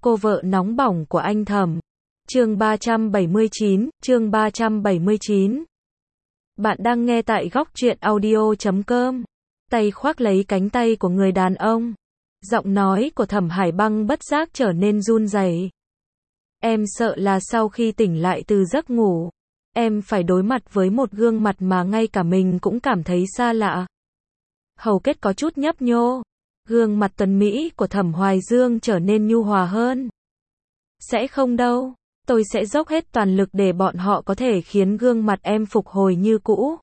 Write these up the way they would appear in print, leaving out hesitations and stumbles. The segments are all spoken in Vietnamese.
Cô vợ nóng bỏng của anh Thẩm. Chương 379. Bạn đang nghe tại góc truyện audio.com. Tay khoác lấy cánh tay của người đàn ông. Giọng nói của Thẩm Hải Băng bất giác trở nên run rẩy. Em sợ là sau khi tỉnh lại từ giấc ngủ, em phải đối mặt với một gương mặt mà ngay cả mình cũng cảm thấy xa lạ. Hầu kết có chút nhấp nhô. Gương mặt tuấn mỹ của Thẩm Hoài Dương trở nên nhu hòa hơn. Sẽ không đâu. Tôi sẽ dốc hết toàn lực để bọn họ có thể khiến gương mặt em phục hồi như cũ.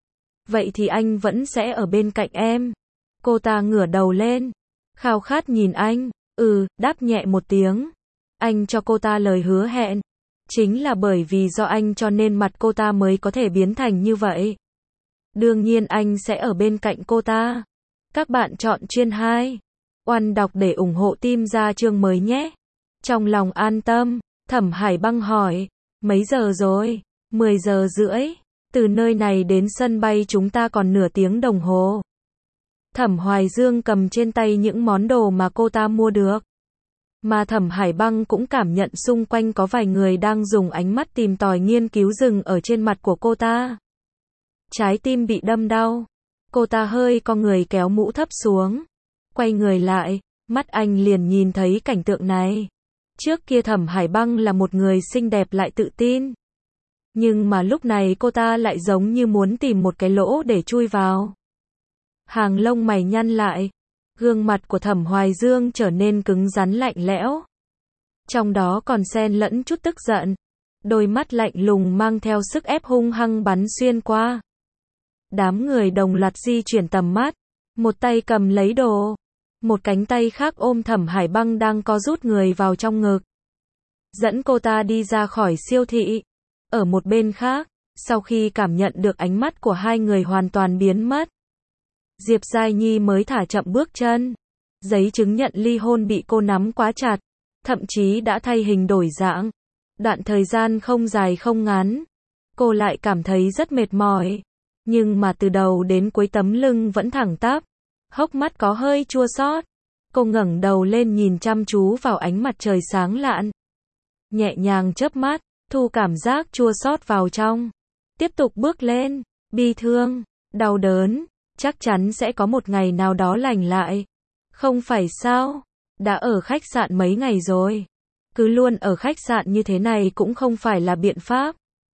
Vậy thì anh vẫn sẽ ở bên cạnh em. Cô ta ngửa đầu lên. Khao khát nhìn anh. Đáp nhẹ một tiếng. Anh cho cô ta lời hứa hẹn. Chính là bởi vì do anh cho nên mặt cô ta mới có thể biến thành như vậy. Đương nhiên anh sẽ ở bên cạnh cô ta. Các bạn chọn chuyên 2. Oan đọc để ủng hộ team ra chương mới nhé. Trong lòng an tâm, Thẩm Hải Băng hỏi, mấy giờ rồi? 10 giờ rưỡi. Từ nơi này đến sân bay chúng ta còn nửa tiếng đồng hồ. Thẩm Hoài Dương cầm trên tay những món đồ mà cô ta mua được. Mà Thẩm Hải Băng cũng cảm nhận xung quanh có vài người đang dùng ánh mắt tìm tòi nghiên cứu dừng ở trên mặt của cô ta. Trái tim bị đâm đau. Cô ta hơi cong người kéo mũ thấp xuống. Quay người lại, mắt anh liền nhìn thấy cảnh tượng này. Trước kia Thẩm Hải Băng là một người xinh đẹp lại tự tin. Nhưng mà lúc này cô ta lại giống như muốn tìm một cái lỗ để chui vào. Hàng lông mày nhăn lại. Gương mặt của Thẩm Hoài Dương trở nên cứng rắn lạnh lẽo. Trong đó còn xen lẫn chút tức giận. Đôi mắt lạnh lùng mang theo sức ép hung hăng bắn xuyên qua. Đám người đồng loạt di chuyển tầm mắt. Một tay cầm lấy đồ. Một cánh tay khác ôm Thẩm Hải Băng đang co rút người vào trong ngực. Dẫn cô ta đi ra khỏi siêu thị. Ở một bên khác, sau khi cảm nhận được ánh mắt của hai người hoàn toàn biến mất, Diệp Giai Nhi mới thả chậm bước chân. Giấy chứng nhận ly hôn bị cô nắm quá chặt. Thậm chí đã thay hình đổi dạng. Đoạn thời gian không dài không ngắn. Cô lại cảm thấy rất mệt mỏi. Nhưng mà từ đầu đến cuối tấm lưng vẫn thẳng tắp. Hốc mắt có hơi chua xót. Cô ngẩng đầu lên nhìn chăm chú vào ánh mặt trời sáng lạn. Nhẹ nhàng chớp mắt, thu cảm giác chua xót vào trong. Tiếp tục bước lên. Bi thương, đau đớn, chắc chắn sẽ có một ngày nào đó lành lại. Không phải sao? Đã ở khách sạn mấy ngày rồi. Cứ luôn ở khách sạn như thế này cũng không phải là biện pháp.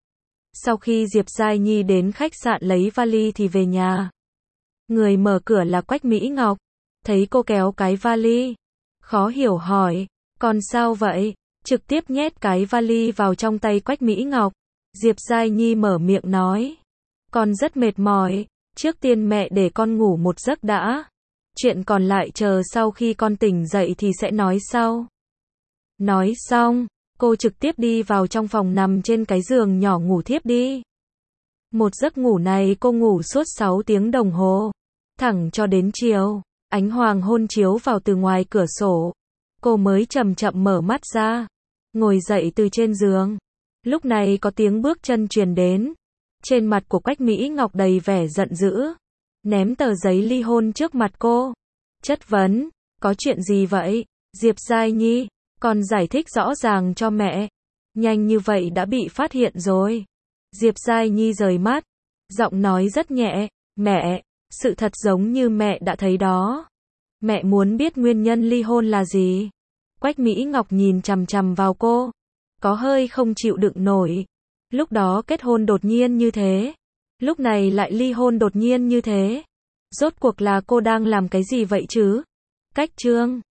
Sau khi Diệp Giai Nhi đến khách sạn lấy vali thì về nhà. Người mở cửa là Quách Mỹ Ngọc. Thấy cô kéo cái vali, khó hiểu hỏi, con sao vậy? Trực tiếp nhét cái vali vào trong tay Quách Mỹ Ngọc. Diệp Giai Nhi mở miệng nói, con rất mệt mỏi, trước tiên mẹ để con ngủ một giấc đã. Chuyện còn lại chờ sau khi con tỉnh dậy thì sẽ nói sau. Nói xong, cô trực tiếp đi vào trong phòng nằm trên cái giường nhỏ ngủ thiếp đi. Một giấc ngủ này cô ngủ suốt 6 tiếng đồng hồ. Thẳng cho đến chiều, ánh hoàng hôn chiếu vào từ ngoài cửa sổ. Cô mới chậm chậm mở mắt ra. Ngồi dậy từ trên giường. Lúc này có tiếng bước chân truyền đến. Trên mặt của Quách Mỹ Ngọc đầy vẻ giận dữ. Ném tờ giấy ly hôn trước mặt cô. Chất vấn, có chuyện gì vậy? Diệp Giai Nhi, con giải thích rõ ràng cho mẹ. Nhanh như vậy đã bị phát hiện rồi. Diệp Giai Nhi rời mắt. Giọng nói rất nhẹ, mẹ, sự thật giống như mẹ đã thấy đó. Mẹ muốn biết nguyên nhân ly hôn là gì? Quách Mỹ Ngọc nhìn chằm chằm vào cô. Có hơi không chịu đựng nổi. Lúc đó kết hôn đột nhiên như thế. Lúc này lại ly hôn đột nhiên như thế. Rốt cuộc là cô đang làm cái gì vậy chứ? Cách chương